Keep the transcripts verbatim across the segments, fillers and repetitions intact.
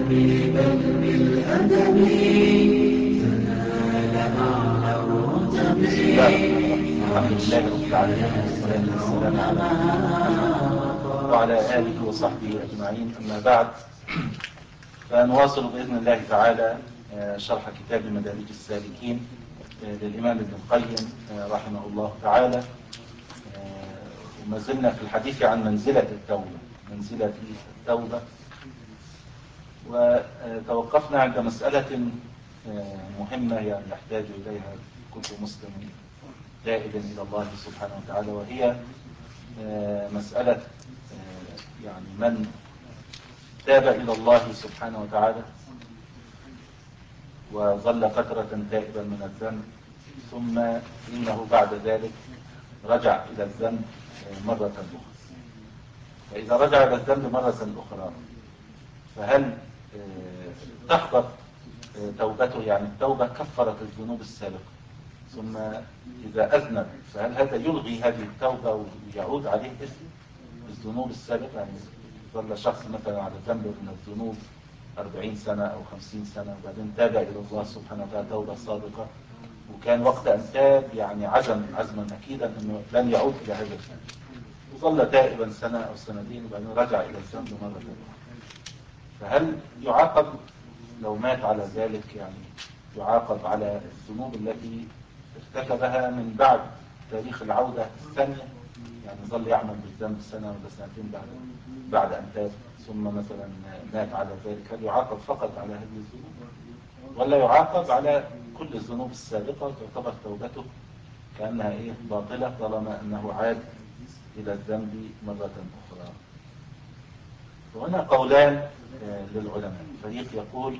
بل بالأدب تنال أعلى الرتب. الحمد لله رب العالمين، والصلاة والسلام على محمد وعلى آله وصحبه أجمعين. أما بعد، فنواصل بإذن الله تعالى شرح كتاب مدارج السالكين للإمام ابن القيم رحمه الله تعالى. وما زلنا في الحديث عن منزلة التوبة منزلة التوبة وتوقفنا عند مسألة مهمة يعني يحتاج إليها كل مسلم تائب إلى الله سبحانه وتعالى، وهي مسألة يعني من تاب إلى الله سبحانه وتعالى وظل فترة تائبا من الذنب، ثم إنه بعد ذلك رجع إلى الذنب مرة أخرى. فإذا رجع إلى الذنب مرة أخرى فهل تحبط توبته؟ يعني التوبة كفرت الذنوب السابقة، ثم إذا أذنب فهل هذا يلغي هذه التوبة ويعود عليه اسم الذنوب السابقة؟ يعني ظل شخص مثلا على ذنب من الذنوب أربعين سنة أو خمسين سنة، وبعدين تاب إلى الله سبحانه وتعالى توبة صادقة، وكان وقت أن تاب يعني عزم عزما أكيدا أنه لن يعود إلى هذا الذنب، وظل تائبا سنة أو سنتين وبعدين رجع إلى الذنب مرة أخرى، فهل يعاقب لو مات على ذلك؟ يعني يعاقب على الذنوب التي ارتكبها من بعد تاريخ العودة الثانية، يعني ظل يعمل بالذنب سنة ولا سنتين بعد بعد أن تاب ثم مثلا مات على ذلك، هل يعاقب فقط على هذه الذنوب ولا يعاقب على كل الذنوب السابقة وتعتبر توبته كأنها إيه باطلة طالما أنه عاد إلى الذنب مرة أخرى؟ وهنا قولان للعلماء. فريق يقول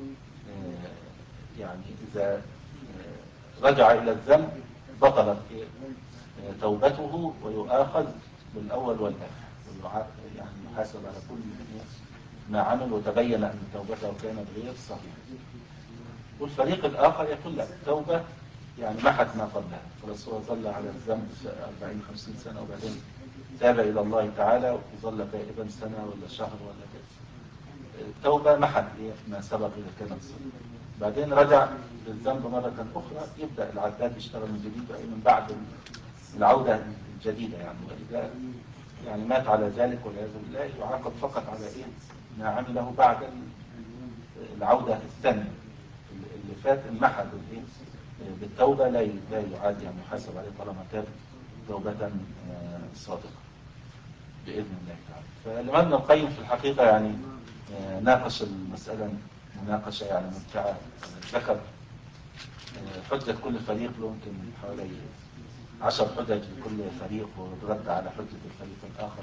يعني إذا رجع إلى الذنب بطلت توبته ويؤاخذ بالأول والآخر، يعني يحاسب على كل ما عمل وتبين أن توبته كانت غير صحيحة. والفريق الآخر يقول لا، التوبة يعني محت ما قبلها، خلاص هو ظل على الذنب أربعين خمسين سنة وبعدين تاب إلى الله تعالى وظل تائبا سنة ولا شهر ولا كذا، التوبة محت ما سبق إذا كانت صحيحة، بعدين رجع للذنب مرة أخرى، يبدأ العداد يشتغل من جديد من بعد العودة الجديدة يعني. وإذا يعني مات على ذلك والعياذ بالله يعاقب فقط على إيه ما عمله بعد العودة الثانية، اللي فات انمحى بالإيه بالتوبة لا لا يعاد يعني يحاسب عليه طالما تاب توبة صادقة بإذن الله تعالى. فالإمام ابن القيم في الحقيقة يعني ناقش المسألة مناقشة يعني ممتعة، ذكر حجة كل فريق له يمكن حوالي عشر حجج لكل فريق ورد على حجة الفريق الآخر،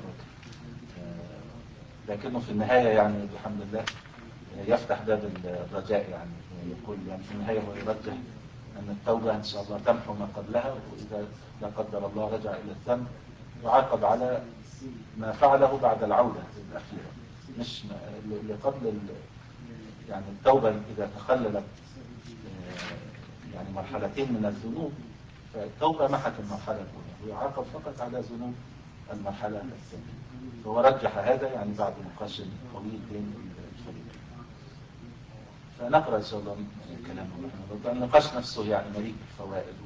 لكنه في النهاية يعني بحمد الله يفتح باب الرجاء، يعني يقول يعني في النهاية هو يرجح أن التوبة إن شاء الله تمحو ما قبلها، وإذا لا قدر الله رجع إلى الذنب يعاقب على ما فعله بعد العودة الأخيرة، مش اللي قبل يعني التوبة إذا تخللت يعني مرحلتين من الذنوب فالتوبة محت المرحلة الأولى ويعاقب فقط على ذنوب المرحلة الثانية. فهو رجح هذا يعني بعد نقاش طويل بين الفريقين. فنقرأ إن شاء الله كلامه رحمه الله. النقاش نفسه يعني مليء بالفوائد.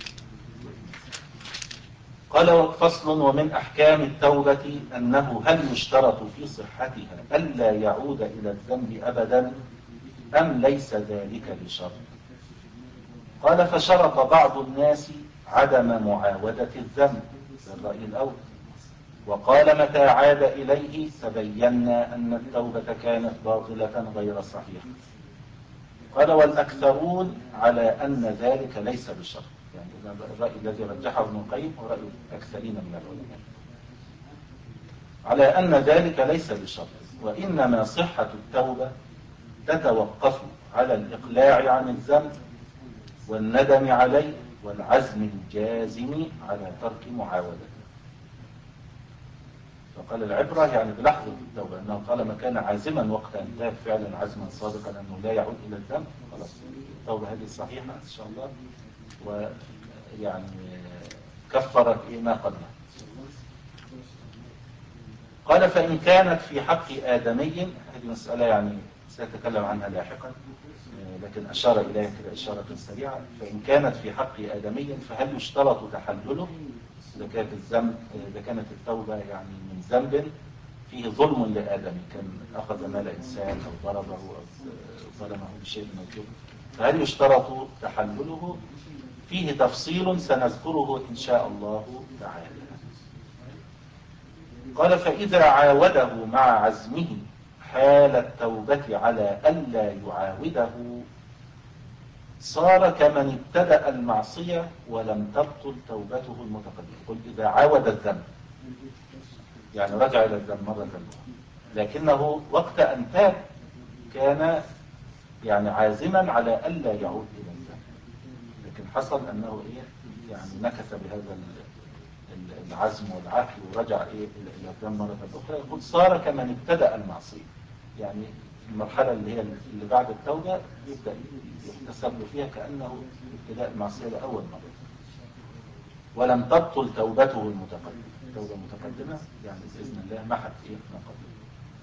قال فصل: ومن أحكام التوبة أنه هل يشترط في صحتها ألا يعود إلى الذنب أبدا أم ليس ذلك بشرط؟ قال: فشرط بعض الناس عدم معاودة الذنب، الرأي الأول، وقال: متى عاد إليه تبينا أن التوبة كانت باطلة غير صحيحة. قال: والأكثرون على أن ذلك ليس بشرط، يعني الرأي الذي رجحه ابن القيم هو رأي الأكثرين من العلماء، على أن ذلك ليس بشرط، وإنما صحة التوبة تتوقف على الإقلاع عن الذنب والندم عليه والعزم الجازم على ترك معاودته. فقال العبرة يعني بلحظة التوبة، أنه طالما كان عازما وقت أن تاب فعلا عزما صادقا أنه لا يعود إلى الذنب، خلاص التوبة هذه صحيحة إن شاء الله، ويعني كفرت ما قبلها. قال: فإن كانت في حق آدمي، هذه مسألة يعني سيتكلم عنها لاحقا، لكن أشار إليها كده إشارة سريعة. فإن كانت في حق آدمي فهل يشترط تحلله إذا كانت الذنب إذا كانت التوبة يعني من ذنب فيه ظلم لآدمي، كان أخذ مال إنسان أو ضربه أو ظلمه بشيء من الظلم، فهل يشترط تحلله؟ فيه تفصيل سنذكره إن شاء الله تعالى. قال: فإذا عاوده مع عزمه حال التوبة على ألا يعاوده صار كمن ابتدأ المعصية ولم تبطل توبته المتقدمة. قل إذا عاود الذنب يعني رجع إلى الذنب مرة أخرى، لكنه وقت أن تاب كان يعني عازما على ألا يعود إلى الذنب، لكن حصل أنه إيه يعني نكث بهذا العزم والعقل ورجع إيه إلى الذنب مرة أخرى. يقول صار كمن ابتدأ المعصية، يعني المرحلة اللي هي اللي بعد التوبة يبدأ يحتسب له فيها كأنه ابتداء المعصية لأول مرة، ولم تبطل توبته المتقدمة. التوبة المتقدمة يعني بإذن الله محت إيه ما قبله.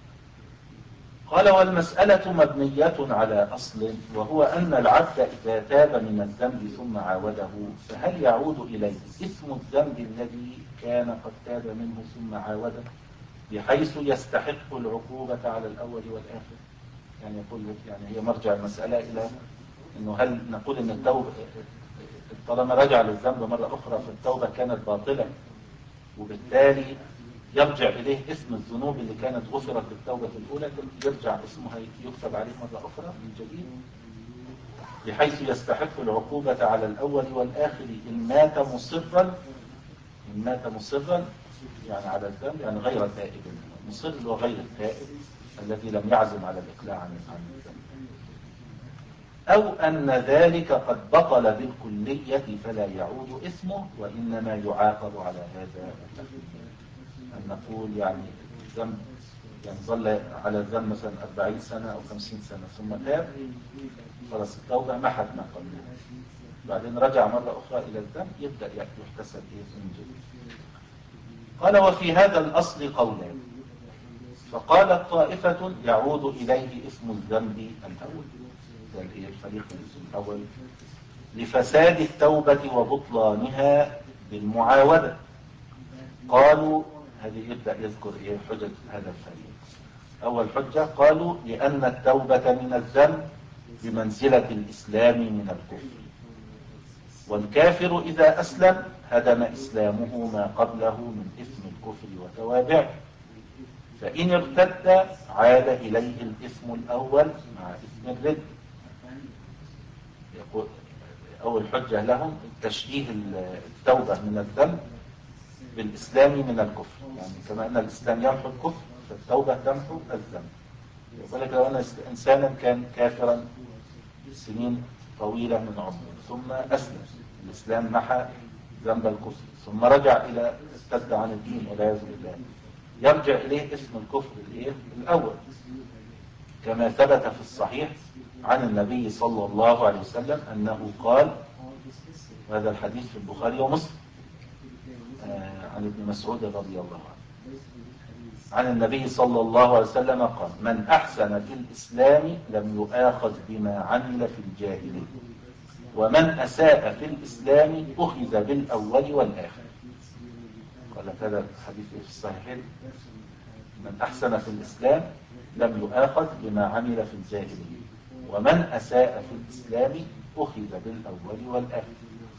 قال: والمسألة مبنية على أصل، وهو أن العبد إذا تاب من الذنب ثم عاوده فهل يعود إليه اسم الذنب الذي كان قد تاب منه ثم عاوده بحيث يستحق العقوبة على الأول والآخر؟ يعني يقول يعني هي مرجع المسألة إلى أنه هل نقول أن التوبة طالما رجع للذنب مرة أخرى فالتوبة كانت باطلة وبالتالي يرجع إليه اسم الذنوب اللي كانت غفرت بالتوبة الأولى، يرجع اسمها يكتب عليه مرة أخرى من جديد بحيث يستحق العقوبة على الأول والآخر إن مات مصرا إن مات مصرا يعني على الذنب، يعني غير تائب. مصر وغير التائب الذي لم يعزم على الإقلاع عن الذنب، أو أن ذلك قد بطل بالكلية فلا يعود اسمه وإنما يعاقب على هذا التخليل. أن نقول يعني الذنب يعني ظل على الذنب مثلا أربعين سنة أو خمسين سنة ثم تاب، خلاص التوبة محت ما قبلها، بعدين رجع مرة أخرى إلى الذنب يبدأ يحتسب من جديد. قال: وفي هذا الأصل قولان، فقالت طائفة يعود إليه اسم الذنب الأول، ده الفريق الأول، لفساد التوبة وبطلانها بالمعاودة. قالوا هذه يبدأ يذكر إيه حجج هذا الفريق. أول حجة قالوا لأن التوبة من الذنب بمنزلة الإسلام من الكفر، والكافر إذا أسلم هدم إسلامه ما قبله من إثم الكفر وتوابعه، فإن ارتد عاد إليه الإثم الأول مع إثم الرد. يقول أول حجة لهم تشبيه التوبة من الذنب بالإسلام من الكفر، يعني كما أن الإسلام يمحو الكفر فالتوبة تمحو الذنب. يقول لك لو أن إنسانا كان كافرا سنين طويلة من عمره ثم أسلم، الإسلام محى ذنب الكفر ثم رجع إلى ارتد عن الدين والعياذ بالله، يرجع إليه اسم الكفر الإيه الأول، كما ثبت في الصحيح عن النبي صلى الله عليه وسلم أنه قال، وهذا الحديث في البخاري ومسلم عن ابن مسعود رضي الله عنه عن النبي صلى الله عليه وسلم قال: من أحسن في الإسلام لم يؤاخذ بما عمل في الجاهلية، ومن أساء في الإسلام أخذ بالأول والآخر. قال هذا الحديث في الصحيحين: من أحسن في الإسلام لم يؤاخذ بما عمل في الجاهلية، ومن أساء في الإسلام أخذ بالأول والآخر.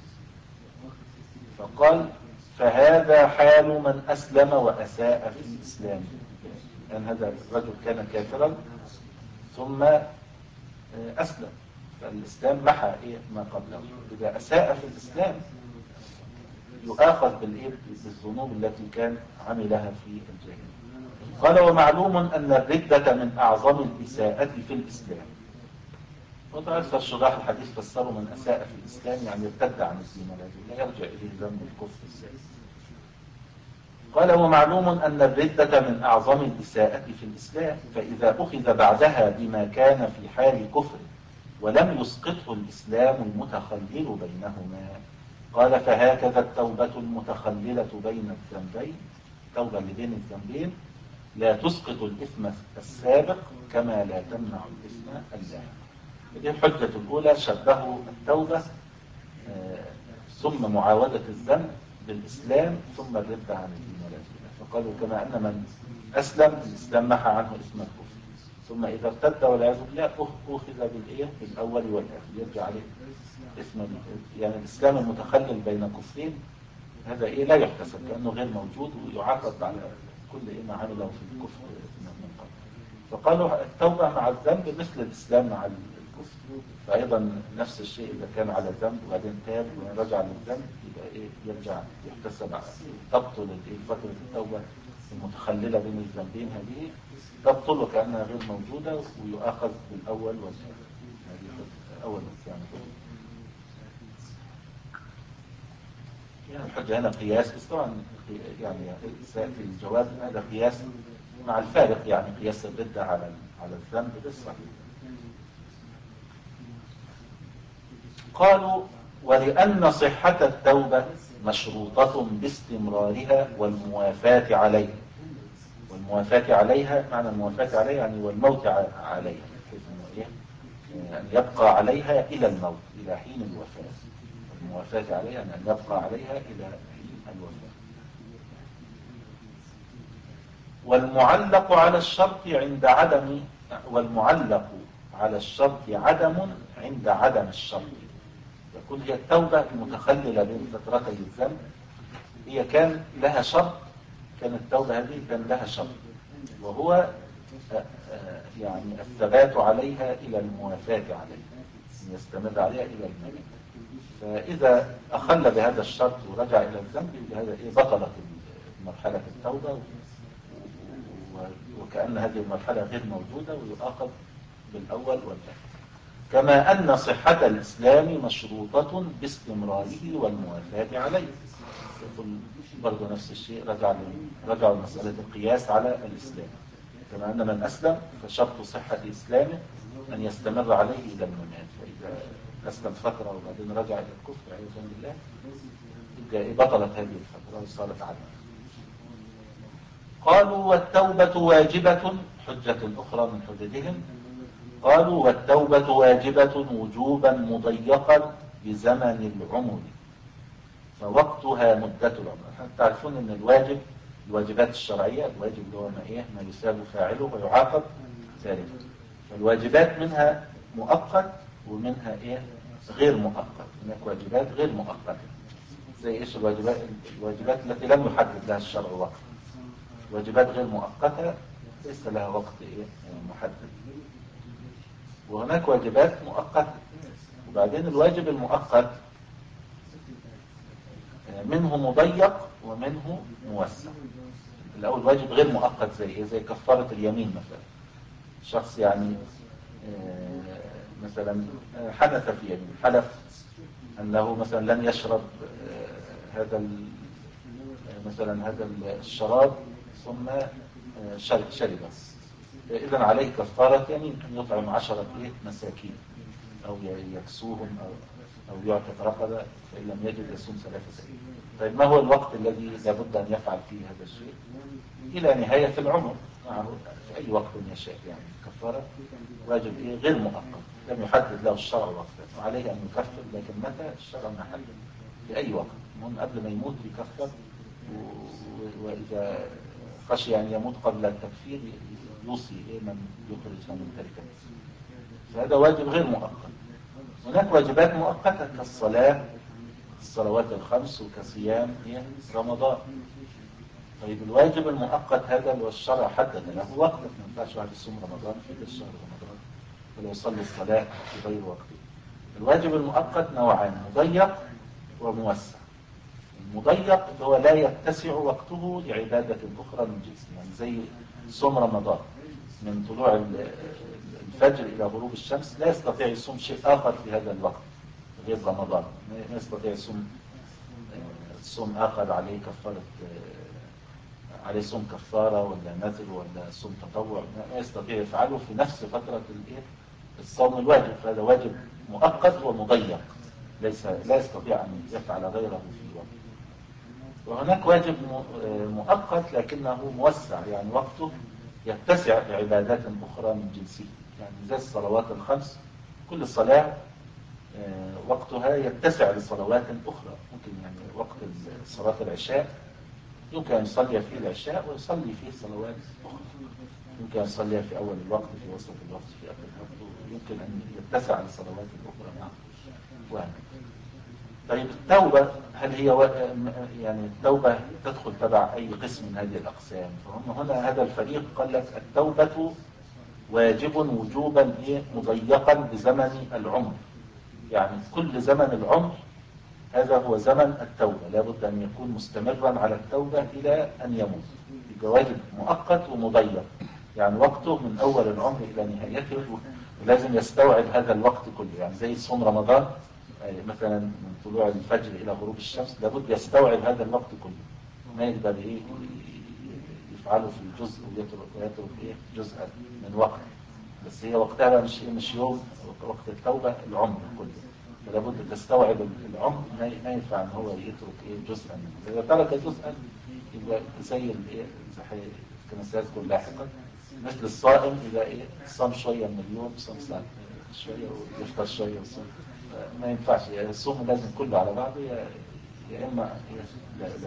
فقال: فهذا حال من أسلم وأساء في الإسلام، لأن هذا الرجل كان كافرا ثم أسلم، فالإسلام محى إيه ما قبله. إذا أساء في الإسلام يؤاخذ بالإيه بالذنوب التي كان عملها في الجاهلية. قال: ومعلوم أن الردة من أعظم الإساءة في الإسلام. وتعرف الشراح الحديث فسروا من أساء في الإسلام يعني ارتد عن الدين الذي لا يرجع إليه ذنب الكفر الزائد. قال: ومعلوم أن الردة من أعظم الإساءة في الإسلام، فإذا أخذ بعدها بما كان في حال كفر ولم يسقطه الإسلام المتخلل بينهما. قال: فهكذا التوبة المتخللة بين الذنبين، التوبة اللي بين الذنبين لا تسقط الإثم السابق كما لا تمنع الإثم اللاحق. دي الحجة الأولى، شبهوا التوبة ثم معاودة الذنب بالإسلام ثم الرد عن الدين والعياذ بالله. فقالوا كما أن من أسلم الإسلام محى عنه اسم الكفر، ثم إذا ارتد والعياذ بالله أخذ بالإيه بالأول والآخر يرجع عليه اسم، يعني الإسلام المتخلل بين كفرين هذا إيه لا يحتسب كأنه غير موجود ويعاقب على كل إيه ما عمله في الكفر من قبل. فقالوا التوبة مع الذنب مثل الإسلام مع الكفر، فأيضا نفس الشيء إذا كان على الذنب وبعدين تاب ورجع للذنب يبقى إيه يرجع يحتسب على تبطل فترة التوبة المتخللة بين الذنبين هذه تبطل كأنها غير موجودة ويؤاخذ بالأول والثاني. هذه أول والثاني. يعني الحجة هنا قياس، بس طبعا يعني سيأتي الجواب هذا قياس مع الفارق، يعني قياس الردة على على الذنب بالصحيح. قالوا ولأن صحة التوبة مشروطة باستمرارها والموافاة عليها. والموافاة عليها معنى الموافاة عليها يعني والموت عليها، كيف إيه؟ أن يبقى عليها إلى الموت إلى حين الوفاة. الموافاة عليها يعني أن يبقى عليها إلى حين الوفاة. والمعلق على الشرط عند عدم والمعلق على الشرط عدم عند عدم الشرط. يقول هي التوبة المتخللة بين فترتي الذنب هي كان لها شرط، كانت التوبة هذه كان لها شرط وهو يعني الثبات عليها إلى الموافاة عليها، أن يستمر عليها إلى الموت. فإذا أخل بهذا الشرط ورجع إلى الذنب هذا إيه بطلت مرحلة التوبة، وكأن هذه المرحلة غير موجودة ويؤاخذ بالأول والآخر. كما أن صحة الإسلام مشروطة باستمراره والموافاة عليه. يقول برضو نفس الشيء، رجع رجع مسألة القياس على الإسلام. كما أن من أسلم فشرط صحة إسلامه أن يستمر عليه إلى الممات، فإذا أسلم فترة وبعدين رجع إلى الكفر عياذا بالله يبقى بطلت هذه الفترة وصارت عدم. قالوا والتوبة واجبة، حجة أخرى من حجتهم، قالوا والتوبة واجبة وجوبا مضيقا بزمن العمر فوقتها مدة العمر. تعرفون أن الواجب الواجبات الشرعية، الواجب اللي هو ما إيه ما يساب فاعله ويعاقب تاركه. فالواجبات منها مؤقت ومنها إيه غير مؤقت. هناك واجبات غير مؤقتة زي إيش الواجبات الواجبات التي لم يحدد لها الشرع وقت. واجبات غير مؤقتة ليس لها وقت إيه محدد. وهناك واجبات مؤقتة. وبعدين الواجب المؤقت منه مضيق ومنه موسع. الأول واجب غير مؤقت زي إيه؟ زي كفارة اليمين مثلا. شخص يعني مثلا حدث في يمين، حلف أنه مثلا لن يشرب هذا مثلا هذا الشراب ثم شرب، إذن عليه كفارة يمين أن يطعم عشرة مساكين أو يكسوهم أو أو يعتق رقبة، فإن لم يجد يصوم ثلاثة أيام. طيب ما هو الوقت الذي لابد أن يفعل فيه هذا الشيء؟ إلى نهاية العمر معه في أي وقت يشاء. يعني الكفارة واجب إيه غير مؤقت لم يحدد له الشرع وقتا وعليه أن يكفر، لكن متى الشرع ما حدد في أي وقت. المهم قبل ما يموت يكفر، وإذا خشي أن يموت قبل التكفير يوصي إيه من يخرج من تركه. فهذا واجب غير مؤقت. هناك واجبات مؤقتة كالصلاة، الصلوات الخمس، وكصيام رمضان. طيب الواجب المؤقت هذا اللي الشرع حدد له وقت، ما ينفعش واحد يصوم رمضان في غير شهر رمضان ولا يصلي الصلاة في غير وقته. الواجب المؤقت نوعان، مضيق وموسع. المضيق هو لا يتسع وقته لعبادة أخرى من جنسه، يعني زي صوم رمضان من طلوع الفجر إلى غروب الشمس لا يستطيع يصوم شيء آخر في هذا الوقت غير رمضان. ما يستطيع يصوم صوم آخر عليه كفارة، عليه صوم كفارة ولا نذر ولا صوم تطوع، ما يستطيع يفعله في نفس فترة الصوم الواجب. فهذا واجب مؤقت ومضيق ليس لا يستطيع أن يفعل غيره في وقت. وهناك واجب مؤقت لكنه موسع، يعني وقته يتسع بعبادات أخرى من جنسه، يعني زي الصلوات الخمس، كل صلاة وقتها يتسع لصلوات أخرى. ممكن يعني وقت صلاة العشاء يمكن أن يصلي فيه العشاء ويصلي فيه صلوات أخرى، يمكن أن يصلي في أول الوقت، في وسط الوقت، في آخر الوقت، يمكن أن يتسع لصلوات أخرى معه وهكذا. طيب التوبة هل هي و... يعني التوبة تدخل تبع أي قسم من هذه الأقسام؟ فهم هنا هذا الفريق قال لك التوبة واجب وجوبا إيه مضيقا بزمن العمر، يعني كل زمن العمر هذا هو زمن التوبة، لابد أن يكون مستمرا على التوبة إلى أن يموت. الواجب مؤقت ومضيق، يعني وقته من أول العمر إلى نهايته، ولازم يستوعب هذا الوقت كله، يعني زي صوم رمضان مثلا من طلوع الفجر إلى غروب الشمس، لابد يستوعب هذا الوقت كله، ما يقدر إيه يفعله في جزء ويترك ويترك إيه جزءا من وقت، بس هي وقتها مش مش يوم، وقت التوبة العمر كله، فلابد تستوعب العمر، ما ينفع ان هو يترك ايه جزءا منه. اذا ترك جزءا يبقى زي الايه كما سيذكر لاحقا، مثل الصائم اذا ايه صام شويه من اليوم، صام ساعه شويه ويفطر شويه وصام، ما ينفعش، يعني الصوم لازم كله على بعضه، يا يا اما لا لا.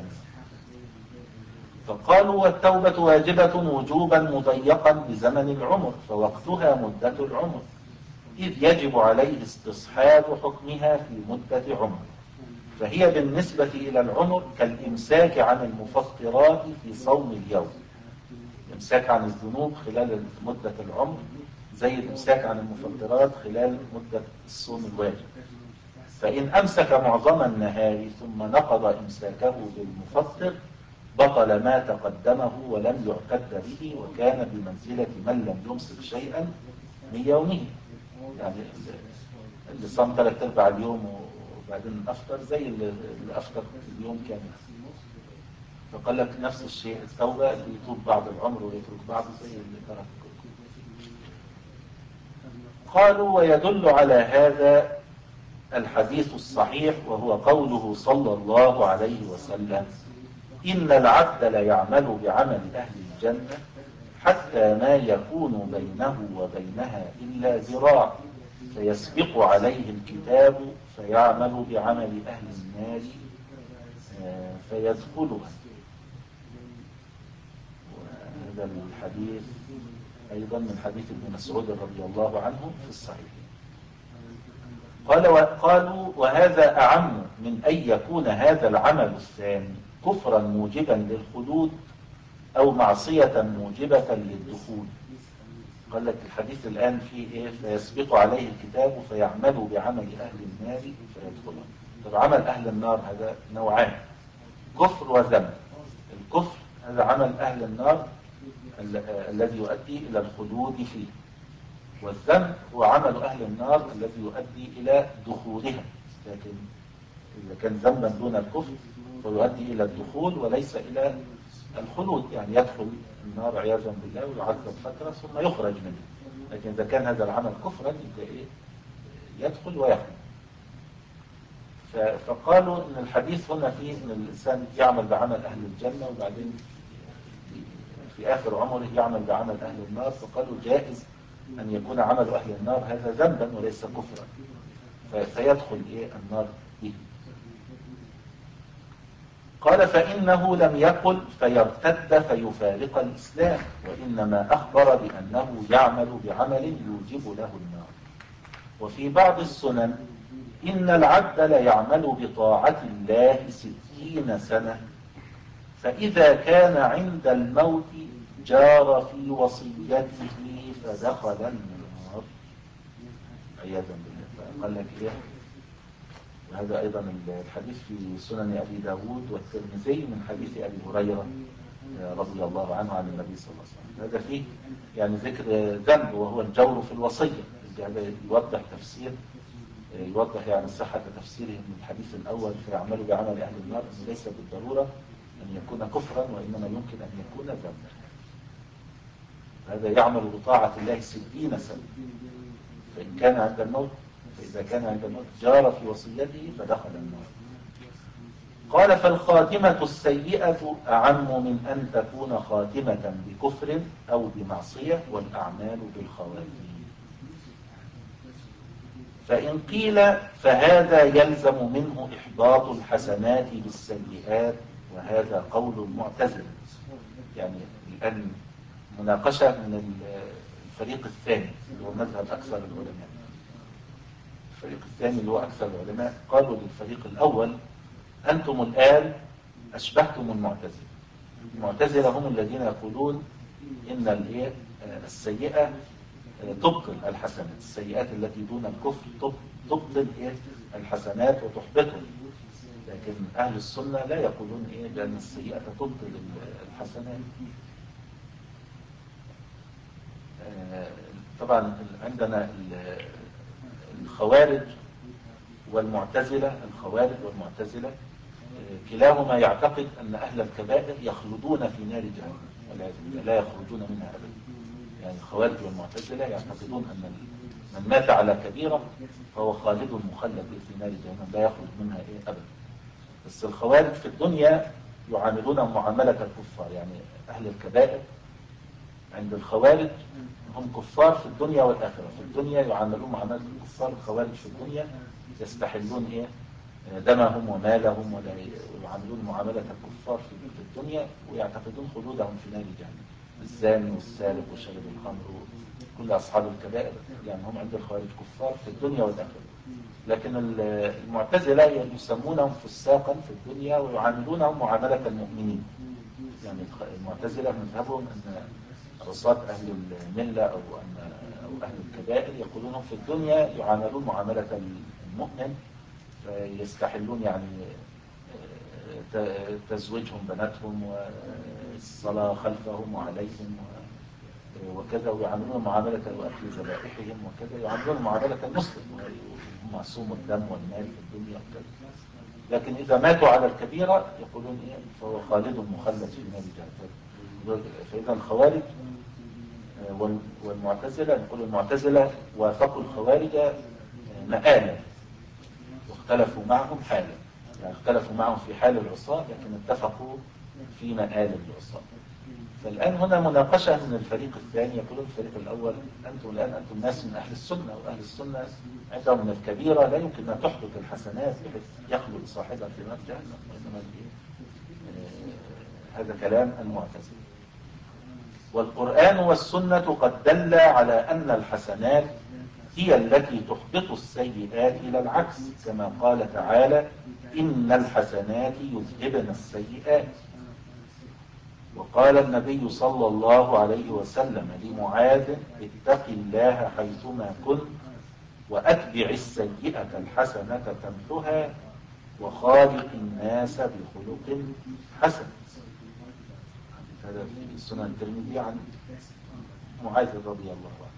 فقالوا والتوبة واجبة وجوبا مضيقا بزمن العمر، فوقتها مدة العمر، إذ يجب عليه استصحاب حكمها في مدة عمر، فهي بالنسبة إلى العمر كالإمساك عن المفطرات في صوم اليوم. الإمساك عن الذنوب خلال مدة العمر زي الإمساك عن المفطرات خلال مدة الصوم الواجب. فإن أمسك معظم النهار ثم نقض إمساكه بالمفطر بطل ما تقدمه ولم يعتد به، وكان بمنزلة من لم يمسك شيئا من يومه، يعني اللي صام ثلاث ارباع اليوم وبعدين افطر زي اللي افطر اليوم كامل. فقال لك نفس الشيء التوبه، اللي يتوب بعض العمر ويترك بعضه زي اللي ترك كله. قالوا ويدل على هذا الحديث الصحيح، وهو قوله صلى الله عليه وسلم إن العبد ليعمل بعمل أهل الجنة حتى ما يكون بينه وبينها إلا ذراع، فيسبق عليه الكتاب فيعمل بعمل أهل النار فيدخلها. وهذا الحديث أيضا من حديث ابن مسعود رضي الله عنه في الصحيح. قال وقالوا وهذا أعم من أن يكون هذا العمل الثاني كفرا موجبا للخلود أو معصية موجبة للدخول. قال لك الحديث الآن فيه إيه؟ فيسبق عليه الكتاب فيعمل بعمل أهل النار فيدخلها. طب عمل أهل النار هذا نوعان، كفر وذنب. الكفر هذا عمل أهل النار الذي يؤدي إلى الخلود فيه، والذنب هو عمل أهل النار الذي يؤدي إلى دخولها، لكن إذا كان ذنبا دون الكفر فيؤدي إلى الدخول وليس إلى الخلود، يعني يدخل النار عياذا بالله ويعذب فترة ثم يخرج منها. لكن إذا كان هذا العمل كفرا يبقى إيه؟ يدخل ويخرج. فقالوا إن الحديث هنا فيه إن الإنسان يعمل بعمل أهل الجنة وبعدين في آخر عمره يعمل بعمل أهل النار، فقالوا جائز أن يكون عمل أهل النار هذا ذنبا وليس كفرا، فيدخل إيه النار به. قال فإنه لم يقل فيرتد فيفارق الإسلام، وإنما أخبر بأنه يعمل بعمل يوجب له النار. وفي بعض السنن إن العبد ليعمل بطاعة الله ستين سنة، فإذا كان عند الموت جار في وصيته فدخل النار عياذا بالله. قال لك إيه؟ وهذا أيضا الحديث في سنن أبي داود والترمذي من حديث أبي هريرة رضي الله عنه عن النبي صلى الله عليه وسلم. هذا فيه يعني ذكر ذنب وهو الجور في الوصية. هذا يوضح تفسير يوضح يعني صحة تفسيره من الحديث الأول فيعملوا بعمل أهل النار، أنه ليس بالضرورة أن يكون كفرا، وإنما يمكن أن يكون ذنبا. هذا يعمل بطاعة الله ستين سنة، فإن كان عند الموت فإذا كان عند الموت جار في وصيته فدخل النار. قال فالخاتمة السيئة أعم من أن تكون خاتمة بكفر أو بمعصية والأعمال بالخواتيم. فإن قيل فهذا يلزم منه إحباط الحسنات بالسيئات، وهذا قول المعتزلة. يعني الآن مناقشة من الفريق الثاني اللي هو مذهب أكثر العلماء. الفريق الثاني اللي هو أكثر العلماء قالوا للفريق الأول أنتم الآن أشبهتم المعتزلة. المعتزلة هم الذين يقولون إن السيئة تبطل الحسنات، السيئات التي دون الكفر تبطل الحسنات وتحبطها. لكن أهل السنة لا يقولون إيه بأن السيئة تبطل الحسنات. طبعا عندنا الخوارج والمعتزلة، الخوارج والمعتزلة كلاهما يعتقد أن أهل الكبائر يخلدون في نار جهنم والعياذ بالله، لا يخرجون منها أبدا. يعني الخوارج والمعتزلة يعتقدون أن من مات على كبيرة فهو خالد مخلد في نار جهنم لا يخرج منها إيه أبدا. بس الخوارج في الدنيا يعاملونهم معاملة الكفار. يعني أهل الكبائر عند الخوارج هم كفار في الدنيا والآخرة. في الدنيا يعاملون معاملة الكفار. الخوارج في الدنيا يستحلون إيه دمهم ومالهم ويعاملون معاملة الكفار في الدنيا، ويعتقدون خلودهم في نار جهنم. الزاني والسارق وشارب الخمر كل أصحاب الكبائر يعني هم عند الخوارج كفار في الدنيا والآخرة. لكن المعتزلة يسمونهم فساقا في الدنيا ويعاملونهم معاملة المؤمنين. يعني المعتزلة مذهبهم أن عصاة أهل الملة أو أن أو أهل الكبائر يقولون في الدنيا يعاملون معاملة المؤمن، فيستحلون يعني تزويجهم بناتهم والصلاة خلفهم وعليهم وكذا، ويعاملون معاملة وأكل ذبائحهم وكذا، يعاملون معاملة المسلم معصوم الدم والمال في الدنيا وكذا. لكن إذا ماتوا على الكبيرة يقولون إيه فهو خالد مخلد في نار جهنم. فإذا الخوارج والمعتزلة يقول المعتزلة وافقوا الخوارج مآلا واختلفوا معهم حالا. يعني اختلفوا معهم في حال العصاة لكن اتفقوا في مآل العصاة. فالآن هنا مناقشة من الفريق الثاني. يقول الفريق الأول أنتم الآن أنتم ناس من أهل السنة، وأهل السنة عندهم من الكبيرة لا يمكن أن تحبط الحسنات بحيث يخلد صاحبها في نار جهنم. وإنما هذا كلام المعتزلة. والقرآن والسنة قد دل على أن الحسنات هي التي تحبط السيئات إلى العكس، كما قال تعالى إن الحسنات يذهبن السيئات. وقال النبي صلى الله عليه وسلم لمعاذ اتق الله حيثما كنت وأتبع السيئة الحسنة تمحها وخالق الناس بخلق حسن. هذا في سنن الترمذي عن معاذ رضي الله عنه.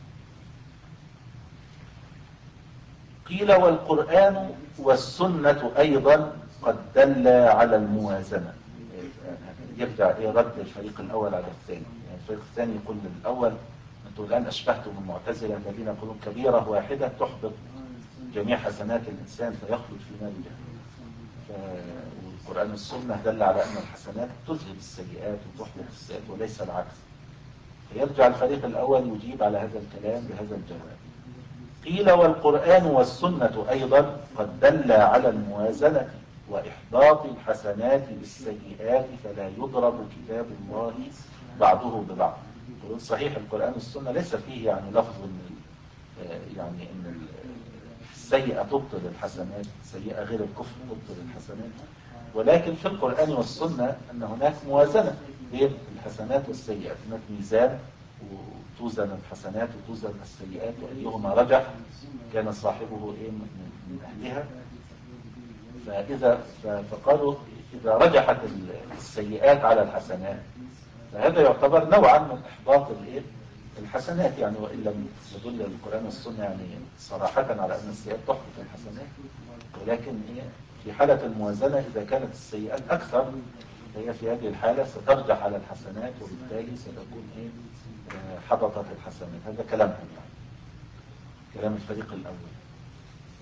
قيل والقرآن والسنة أيضا قد دل على الموازنة. يرجع إيه رد الفريق الأول على الثاني. يعني الفريق الثاني يقول للأول أنتم الآن أشبهتم المعتزلة الذين يقولون كبيرة واحدة تحبط جميع حسنات الإنسان فيخلد في نار جهنم. والقرآن والسنة دل على أن الحسنات تذهب السيئات وتحبط السيئات وليس العكس. فيرجع الفريق الأول يجيب على هذا الكلام بهذا الجواب. قيل والقرآن والسنة أيضا قد دل على الموازنة وإحباط الحسنات بالسيئات فلا يضرب كتاب الله بعضه ببعض. صحيح القرآن والسنة ليس فيه يعني لفظ يعني أن السيئة تبطل الحسنات، السيئة غير الكفر تبطل الحسنات، ولكن في القرآن والسنة أن هناك موازنة بين الحسنات والسيئات. هناك ميزان وتوزن الحسنات وتوزن السيئات وأيهما رجح كان صاحبه إيه من أهلها. فإذا فقالوا إذا رجحت السيئات على الحسنات فهذا يعتبر نوعا من إحباط الحسنات. يعني وإن لم يدل القرآن والسنة يعني صراحة على أن السيئات تحبط الحسنات، ولكن في حالة الموازنة إذا كانت السيئات أكثر فهي في هذه الحالة سترجح على الحسنات وبالتالي ستكون إيه حبطت الحسنات. هذا كلامهم يعني كلام الفريق الأول.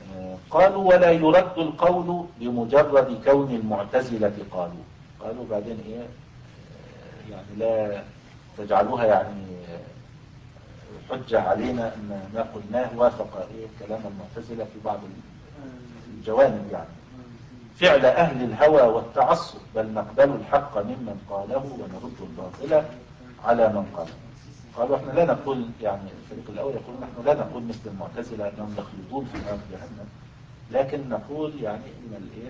قالوا ولا يرد القول بمجرد كون المعتزلة قالوا. قالوا بعدين ايه يعني لا تجعلوها يعني حجة علينا ان ما قلناه وافق ايه كلام المعتزلة في بعض الجوانب، يعني فعل اهل الهوى والتعصب، بل نقبل الحق ممن قاله ونرد الباطل على من قاله. قالوا احنا لا نقول، يعني الفريق الاول يقول نحن لا نقول مثل المعتزلة انهم يخلدون في نار جهنم، لكن نقول يعني ان الايه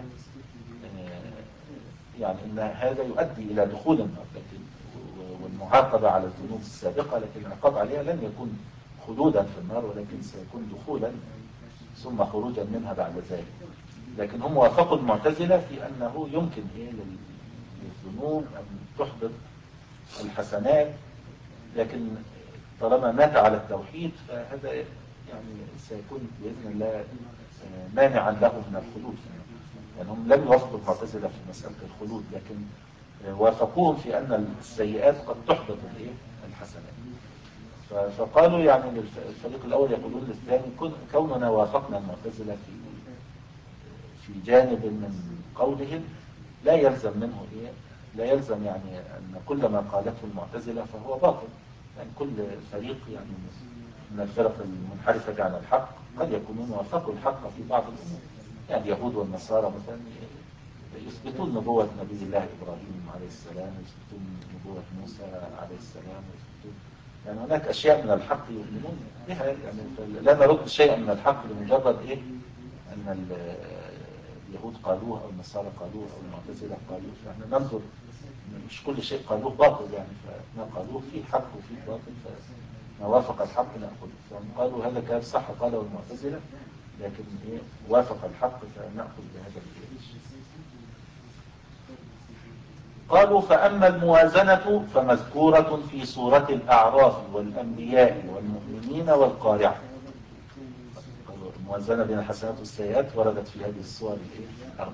يعني ان هذا يؤدي الى دخول النار، لكن والمعاقبة على الذنوب السابقة، لكن العقاب عليها لن يكون خلودا في النار، ولكن سيكون دخولا ثم خروجا منها بعد ذلك. لكن هم وافقوا المعتزلة في انه يمكن ايه للذنوب ان تحبط الحسنات، لكن طالما مات على التوحيد فهذا يعني سيكون بإذن الله مانعا له من الخلود. يعني هم لم يوافقوا المعتزلة في مسألة الخلود، لكن وافقوهم في أن السيئات قد تحبط الحسنات. فقالوا يعني الفريق الأول يقولون للثاني كوننا وافقنا المعتزلة في في جانب من قولهم لا يلزم منه إيه لا يلزم يعني أن كل ما قالته المعتزلة فهو باطل. يعني كل فريق يعني من الفرق المنحرفة عن الحق قد يكونون وافقوا الحق في بعض الأمور. يعني اليهود والنصارى مثلا يثبتون نبوة نبي الله إبراهيم عليه السلام، يثبتون نبوة موسى عليه السلام، يثبتون يعني هناك أشياء من الحق يؤمنون بها. يعني لا نرد شيئا من الحق لمجرد إيه أن اليهود قالوه أو النصارى قالوه أو المعتزلة قالوه. فإحنا ننظر مش كل شيء قالوه باطل، يعني فما قالوه فيه حق وفيه باطل، فما وافق الحق نأخذ. فقالوا هذا كان صح قاله المعتزلة، لكن إيه وافق الحق فنأخذ بهذا الشيء. قالوا فأما الموازنة فمذكورة في سورة الأعراف والأنبياء والمؤمنين والقارعة. الموازنة بين الحسنات والسيئات وردت في هذه السور الأربع.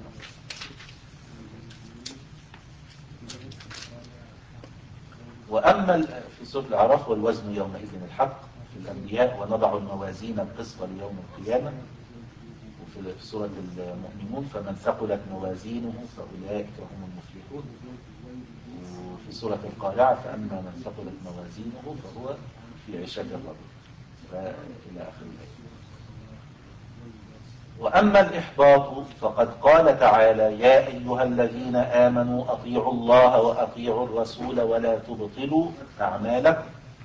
وأما في سورة الأعراف والوزن يومئذ الحق، في الأنبياء ونضع الموازين القسط ليوم القيامة، وفي سورة المؤمنون فمن ثقلت موازينه فأولئك هم المفلحون، وفي سورة القارعة فأما من ثقلت موازينه فهو في عيشة راضية إلى آخر الآية. وأما الإحباط فقد قال تعالى يا أيها الذين آمنوا أطيعوا الله وأطيعوا الرسول ولا تبطلوا أعمالكم.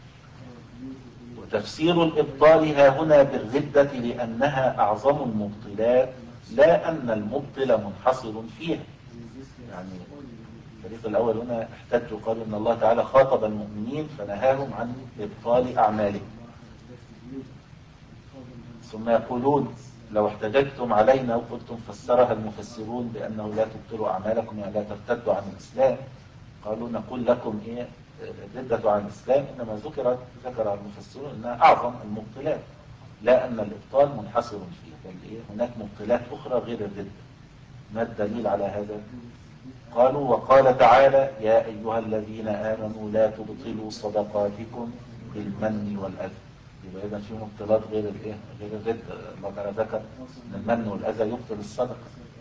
وتفسير الإبطال ها هنا بالردة لأنها أعظم المبطلات، لا أن المبطل منحصر فيها. يعني الفريق الأول هنا احتجوا قالوا أن الله تعالى خاطب المؤمنين فنهاهم عن إبطال أعمالهم، ثم يقولون لو احتججتم علينا وقلتم فسرها المفسرون بأنه لا تبطلوا أعمالكم يعني لا ترتدوا عن الإسلام، قالوا نقول لكم إيه الردة عن الإسلام إنما ذكرت ذكر المفسرون أنها أعظم المبطلات، لا أن الإبطال منحصر فيه، بل إيه هناك مبطلات أخرى غير الردة. ما الدليل على هذا؟ قالوا وقال تعالى يا أيها الذين آمنوا لا تبطلوا صدقاتكم بالمن والأذى. يبقى إذا في مبطلات غير الإيه غير الردة. الله تعالى ذكر أن المن والأذى يبطل الصدقة.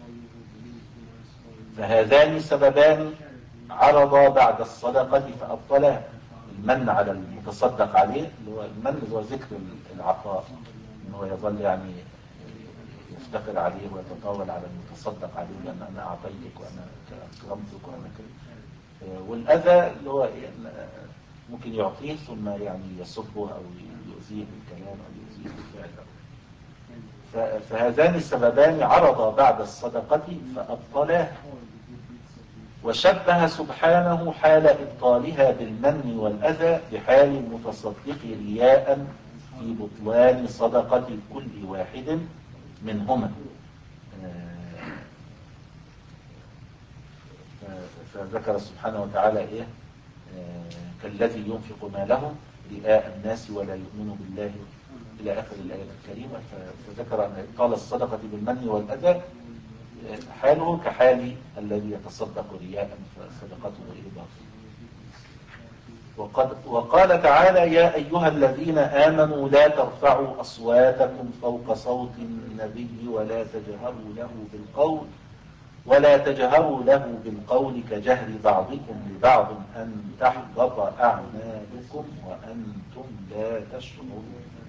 فهذان سببان عرضا بعد الصدقة فأبطلها. المن على المتصدق عليه اللي هو المن هو ذكر العطاء، إنه يظل يعني يفتقر عليه ويتطاول على المتصدق عليه بأن أنا أعطيتك وأنا أكرمتك وأنا كده. والأذى اللي هو ممكن يعطيه ثم يعني يسبه أو يؤذيه بالكلام أو يؤذيه بالفعل. فهذان السببان عرضا بعد الصدقة فأبطلاه. وشبه سبحانه حال إبطالها بالمن والأذى بحال المتصدق رياء في بطلان صدقة كل واحد منهما. فذكر سبحانه وتعالى إيه كالذي ينفق ماله رئاء الناس ولا يؤمن بالله إلى آخر الآية الكريمة. فذكر أن إبطال الصدقة بالمن والأذى حاله كحال الذي يتصدق رياء فصدقته إيه باطل. وقد وقال تعالى يا أيها الذين آمنوا لا ترفعوا أصواتكم فوق صوت النبي ولا تجهروا له بالقول ولا تجهروا له بالقول كجهر بعضكم لبعض أن تحبط أعمالكم وأنتم لا تشعرون.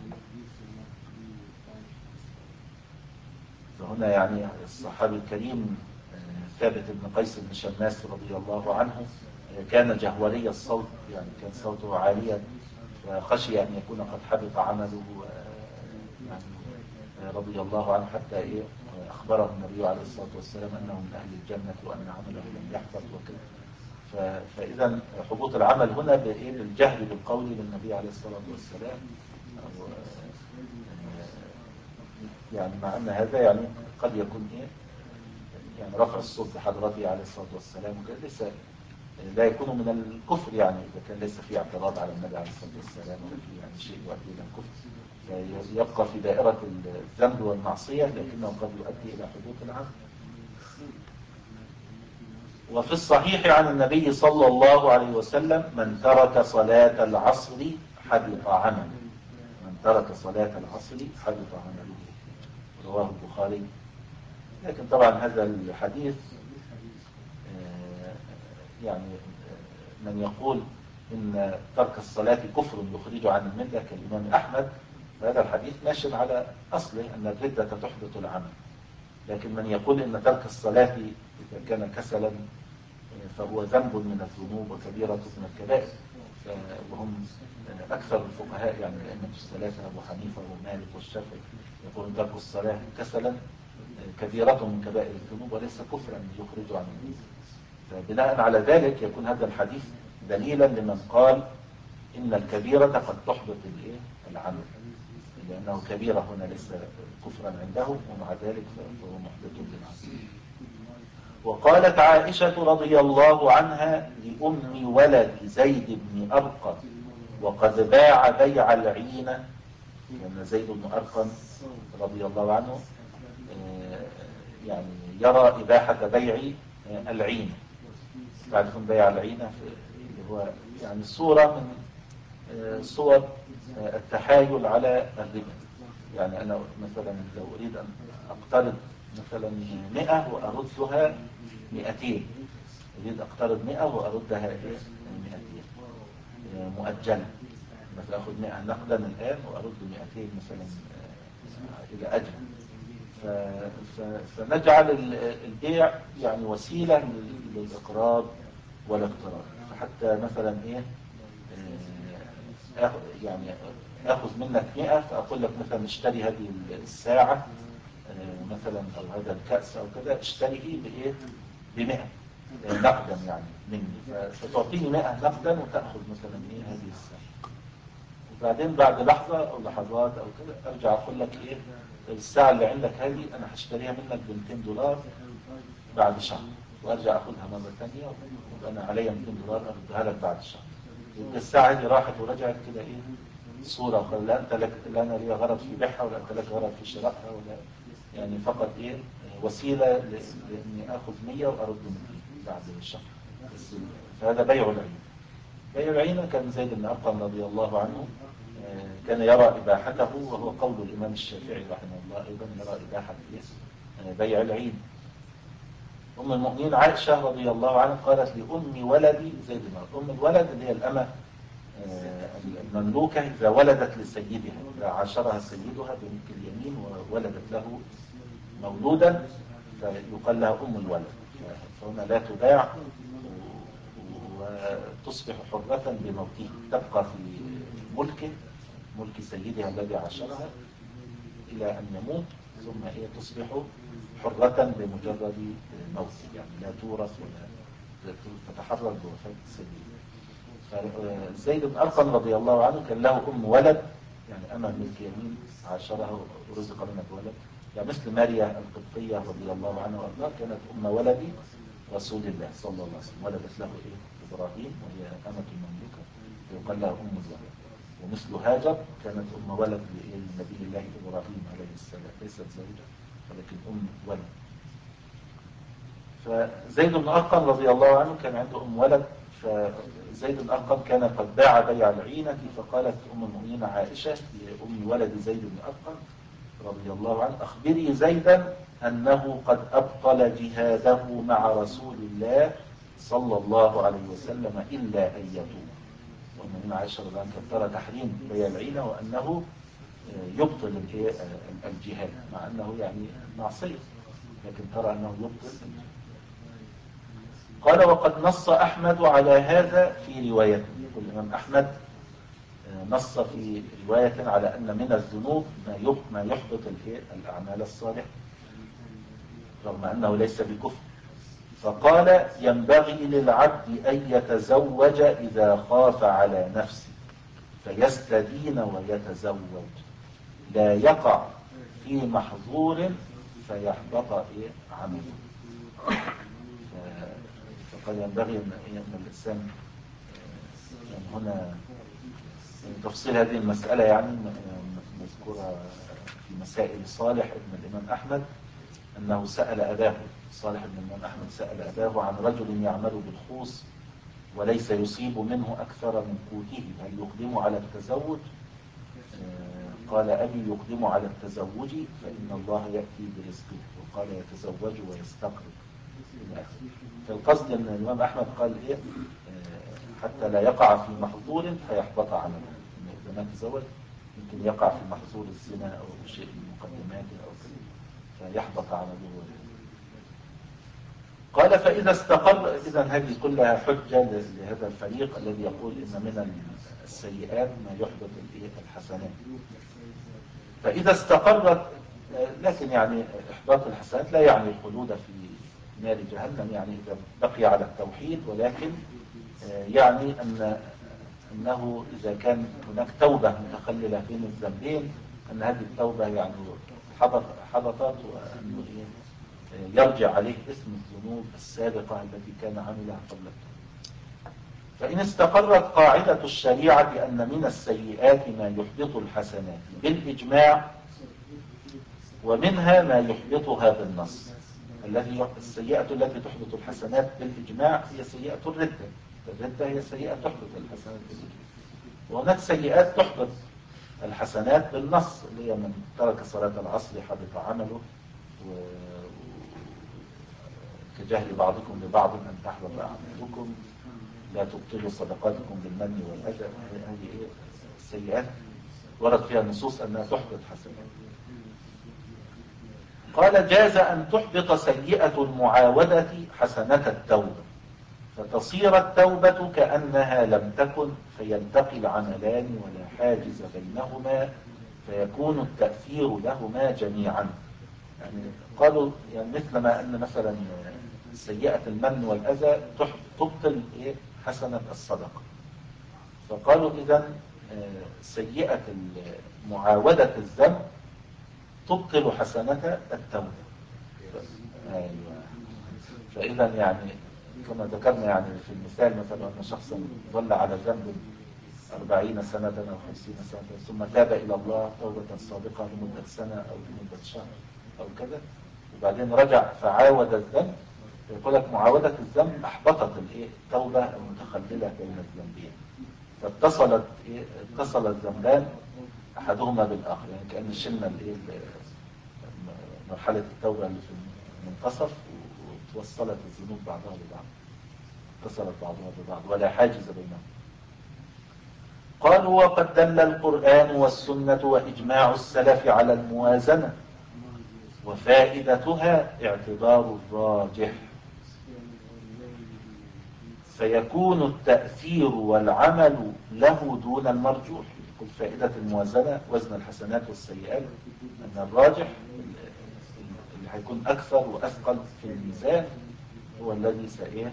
فهنا يعني الصحابي الكريم ثابت بن قيس بن شماس رضي الله عنه كان جهوري الصوت، يعني كان صوته عاليا، فخشي أن يكون قد حبط عمله يعني رضي الله عنه، حتى إيه أخبره النبي عليه الصلاة والسلام أنه من أهل الجنة وأن عمله لم يحبط وكذا. فإذا حبوط العمل هنا بالجهل بالقول للنبي عليه الصلاة والسلام، يعني مع أن هذا يعني قد يكون إيه يعني رفع الصوت بحضرته عليه الصلاة والسلام وكذا ليس لا يكون من الكفر، يعني إذا كان ليس في اعتراض على النبي عليه الصلاة والسلام ولا في يعني شيء يؤدي إلى الكفر، فيبقى في دائرة الذنب والمعصية لكنه قد يؤدي إلى حدوث العمل. وفي الصحيح عن النبي صلى الله عليه وسلم من ترك صلاة العصر حبط عمله، من ترك صلاة العصر حبط عمله، رواه البخاري. لكن طبعا هذا الحديث يعني من يقول إن ترك الصلاة كفر يخرج عن الملة كالإمام أحمد، فهذا الحديث ماشي على أصله أن الردة تحبط العمل. لكن من يقول إن ترك الصلاة إذا كان كسلا فهو ذنب من الذنوب وكبيرة من الكبائر، وهم أكثر الفقهاء يعني الأئمة الثلاثة أبو حنيفة ومالك والشافعي يقولون ترك الصلاة كسلا كبيرة من كبائر الذنوب وليس كفرا يخرج عن الملة. فبناء على ذلك يكون هذا الحديث دليلا لمن قال إن الكبيرة قد تحبط العمل، لأنه كبيرة هنا ليس كفرا عنده ومع ذلك فهو محبط للعمل. وقالت عائشة رضي الله عنها لأم ولد زيد بن أرقم وقد باع بيع العينة، لأن زيد بن أرقم رضي الله عنه يعني يرى إباحة بيع العينة. تعرفون بيع العينة اللي هو يعني صورة من صور التحايل على الربا. يعني أنا مثلا لو أريد أن أقترض مثلا مئة وأردها مئتين، أريد أقترض مئة وأردها مئتين مؤجلة، مثلا أخذ مئة نقدا الآن وأرد مئتين مثلا إلى أجل. فنجعل البيع يعني وسيلة للإقراض والاقتراض. فحتى مثلا إيه أخذ يعني أخذ منك مئة فأقول لك مثلا اشتري هذه الساعة مثلا أو هذا الكأس أو كذا اشتريه بإيه بمئة نقدا يعني مني، فتعطيني مئة نقدا وتأخذ مثلا إيه هذه الساعة، وبعدين بعد لحظة أو لحظات أو كذا أرجع أقول لك إيه الساعة اللي عندك هذه أنا هشتريها منك ب مئتين دولار بعد شهر، وأرجع أخذها مرة ثانية ويبقى أنا عليا مئتين دولار أردها لك بعد شهر. يبقى الساعة دي راحت ورجعت كده إيه صورة، وقال لا أنت لك لا أنا لي غرض في بيعها ولا أنت لك غرض في شرائها، ولا يعني فقط إيه وسيلة لإني آخذ مية وأرد مئتين بعد شهر. فهذا بيع العين. بيع العين كان زيد بن أرقم رضي الله عنه كان يرى إباحته، وهو قول الإمام الشافعي رحمه الله أيضا يرى إباحة بيع العين. أم المؤمنين عائشة رضي الله عنها قالت لأم ولدي زيد بن أرقم، أم الولد اللي هي الأمة المملوكة إذا ولدت لسيدها، إذا عاشرها سيدها بملك اليمين وولدت له مولودا فيقال لها أم الولد، فهنا لا تباع وتصبح حرة بموته، تبقى في ملكه ملك سيدها الذي عاشرها إلى أن يموت، ثم هي تصبح حرة بمجرد موته، يعني لا تورث ولا تتحرر بوفاة سيدها. فزيد بن أرقم رضي الله عنه كان له أم ولد، يعني أما ملك يمين عاشرها ورزق منها بولد، يعني مثل ماريا القبطية رضي الله عنها وارضاها كانت أم ولد رسول الله صلى الله عليه وسلم، ولدت له إيه إبراهيم وهي أمة المملوكة يقال لها أم الولد. ومثل هاجر كانت أم ولد لنبي الله إبراهيم عليه السلام، ليست زوجة ولكن أم ولد. فزيد بن أرقم رضي الله عنه كان عنده أم ولد فزيد بن أرقم كان قد باع بيع العينة، فقالت أم المؤمنين عائشة لأم ولد زيد بن أرقم رضي الله عنه: أخبري زيدا أنه قد أبطل جهاده مع رسول الله صلى الله عليه وسلم إلا أن يتوب. ومن عائشة رضي الله عنها ترى تحريم بيع العينة وأنه يبطل الجهاد، مع أنه يعني معصية، لكن ترى أنه يبطل الجهاد. قال: وقد نص أحمد على هذا في روايته. يقول الإمام أحمد نص في رواية على أن من الذنوب ما يحبط الأعمال الصالحة رغم أنه ليس بكفر. فقال: ينبغي للعبد أن يتزوج إذا خاف على نفسه فيستدين ويتزوج، لا يقع في محظور فيحبط عمله. فقال ينبغي أن الإنسان يعني هنا تفصيل هذه المسألة يعني مذكورة في مسائل صالح ابن الإمام أحمد، أنه سأل أباه. صالح ابن الإمام أحمد سأل أباه عن رجل يعمل بالخوص وليس يصيب منه أكثر من قوته، هل يقدم على التزوج؟ قال: أبي يقدم على التزوج فإن الله يأتي برزقه، وقال: يتزوج ويستقرب. فالقصد أن الإمام أحمد قال إيه؟ حتى لا يقع في محظور فيحبط عمله. إذا ما تزوج يمكن يقع في محظور الزنا أو شيء من مقدماته أو كذا فيحبط عمله. قال: فإذا استقر. إذا هذه كلها حجة لهذا الفريق الذي يقول إن من السيئات ما يحبط الحسنات. فإذا استقرت، لكن يعني إحباط الحسنات لا يعني الخلود في نار جهنم، يعني إذا بقي على التوحيد، ولكن يعني أن أنه إذا كان هناك توبة متخللة بين الذنبين أن هذه التوبة يعني حبطت، وأنه يرجع عليه اسم الذنوب السابقة التي كان عملها قبل التوبة. فإن استقرت قاعدة الشريعة أن من السيئات ما يحبط الحسنات بالإجماع، ومنها ما يحبطها بالنص. الذي السيئة التي تحبط الحسنات بالإجماع هي سيئة الردة. الردة هي سيئة تحبط الحسنات بالإجماع. وهناك سيئات تحبط الحسنات بالنص، اللي هي من ترك صلاة العصر حبط عمله، و كجهل بعضكم لبعض أن تحبط أعمالكم، لا تبطلوا صدقاتكم بالمن والأذى. هذه السيئات ورد فيها نصوص أنها تحبط حسنات. قال: جاز أن تحبط سيئة المعاودة حسنة التوبة، فتصير التوبة كأنها لم تكن، فيلتقي العملان ولا حاجز بينهما، فيكون التأثير لهما جميعا. يعني قالوا يعني مثل ما أن مثلا سيئة المن والأذى تبطل حسنة الصدقة، فقالوا إذن سيئة معاودة الذنب تبطل حسنة التوبة. أيوة. فإذا يعني كما ذكرنا يعني في المثال مثلا أن شخصا ظل على ذنب أربعين سنة أو خمسين سنة ثم تاب إلى الله توبة صادقة لمدة سنة أو لمدة شهر أو كذا، وبعدين رجع فعاود الذنب، يقول لك معاودة الذنب أحبطت التوبة المتخللة بين الذنبين، فاتصلت اتصل الذنبان أحدهما بالآخر، يعني كأن شلنا مرحلة التوبة اللي في المنتصف وتوصلت الذنوب بعضها ببعض، اتصلت بعضها ببعض ولا حاجز بينهم. قالوا: وقد دل القرآن والسنة وإجماع السلف على الموازنة، وفائدتها اعتبار الراجح، فيكون التأثير والعمل له دون المرجوح. يقول فائدة الموازنة وزن الحسنات والسيئات أن الراجح اللي هيكون أكثر وأثقل في الميزان هو الذي سإيه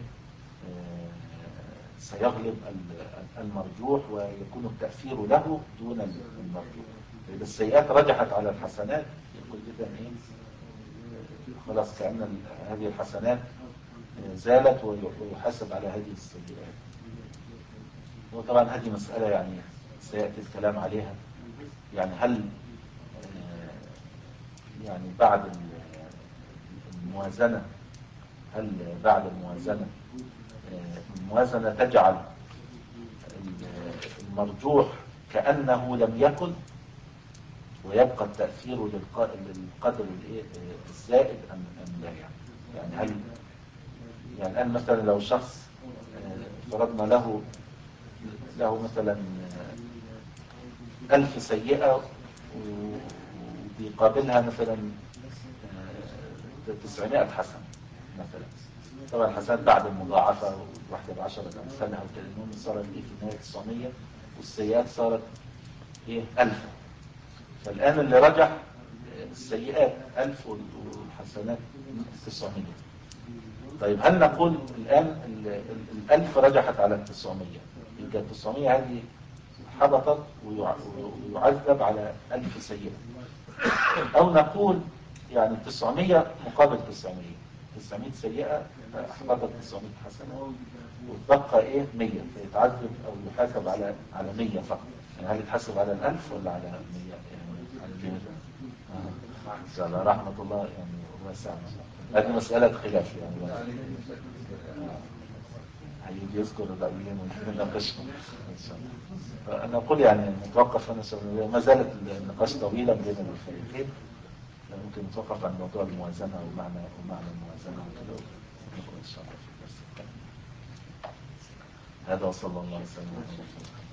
سيغلب المرجوح، ويكون التأثير له دون المرجوح. إذا السيئات رجحت على الحسنات يقول إذا إيه خلاص كأن هذه الحسنات زالت ويحاسب على هذه السيئات. وطبعا هذه مسألة يعني سيأتي الكلام عليها، يعني هل يعني بعد الموازنة هل بعد الموازنة الموازنة تجعل المرجوح كأنه لم يكن ويبقى التأثير للقدر الزائد أم لا؟ يعني يعني هل يعني الآن مثلا لو شخص فرضنا له له مثلا ألف سيئة وبيقابلها مثلا تسعمائة حسنة مثلا، طبعا الحسنات بعد المضاعفة واحدة بعشرة أمثالها وكلمون صارت إيه في النهاية تسعمية والسيئات صارت إيه ألف. فالآن اللي رجح السيئات ألف والحسنات تسعمية. طيب هل نقول الآن الألف رجحت على التسعمية يبقى التسعمية هذه حبطت ويعذب على ألف سيئة، أو نقول يعني التسعمية مقابل تسعمية تسعمية سيئة أحبطت تسعمية حسنة وتبقى إيه مية فيتعذب أو يحاسب على على مية فقط. يعني هل يتحاسب على الألف ولا على مية؟ يعني على مية. آه. على رحمة الله يعني واسعة. هذه مسألة خلاف يعني هيجي يذكر الرأيين ونناقشهم إن شاء الله. أنا أقول يعني نتوقف هنا، ما زالت النقاش طويلا بين الفريقين، ممكن نتوقف عن موضوع الموازنة ومعنى ومعنى الموازنة وكده ونقول إن شاء الله في الدرس الثاني. هذا وصلى الله وسلم على رسول الله.